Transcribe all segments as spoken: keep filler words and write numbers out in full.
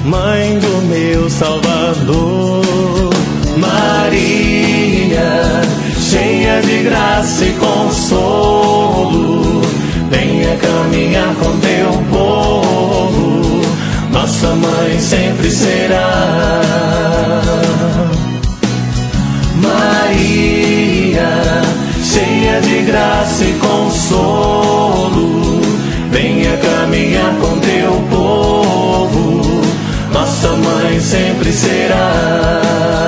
Mãe do meu Salvador. Maria, cheia de graça e consolo, venha caminhar com teu povo, nossa mãe sempre será. Maria, cheia de graça e consolo, venha caminhar com teu povo, nossa mãe sempre será.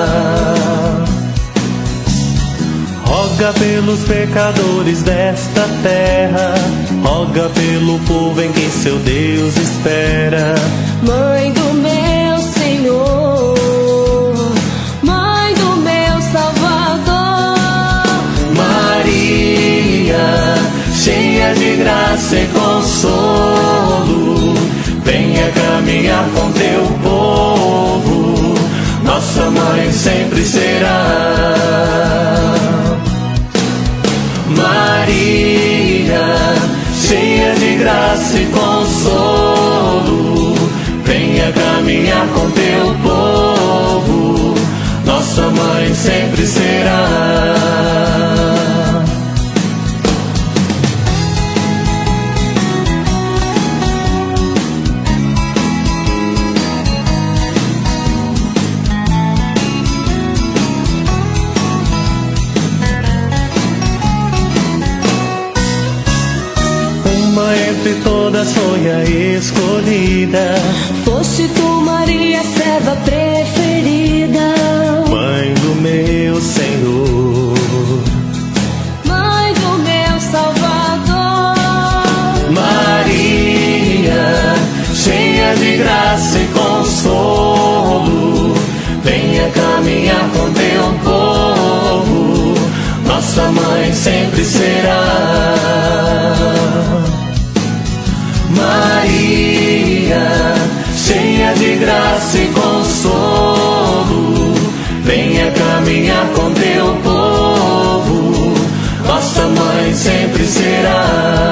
Roga pelos pecadores desta terra, roga pelo povo em quem seu Deus espera. Mãe do meu Senhor, Mãe do meu Salvador. Maria, cheia de graça e consolo, venha caminhar com teu povo, nossa mãe sempre será. Maria, cheia de graça e consolo, venha caminhar com teu povo, nossa mãe sempre será. Entre todas foi a escolhida, foste tu, Maria, serva preferida. Mãe do meu Senhor, Mãe do meu Salvador. Maria, cheia de graça e consolo, venha caminhar com teu povo, nossa mãe sempre será. Maria, cheia de graça e consolo, venha caminhar com teu povo, nossa mãe sempre será.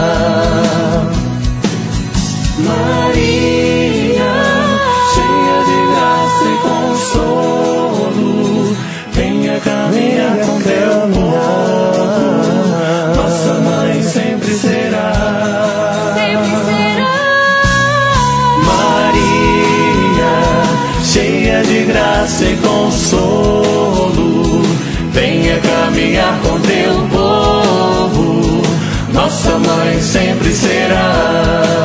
Maria, cheia de graça e consolo, venha caminhar com teu povo, nossa mãe sempre será. Cheia de graça e consolo, venha caminhar com teu povo, nossa mãe sempre será.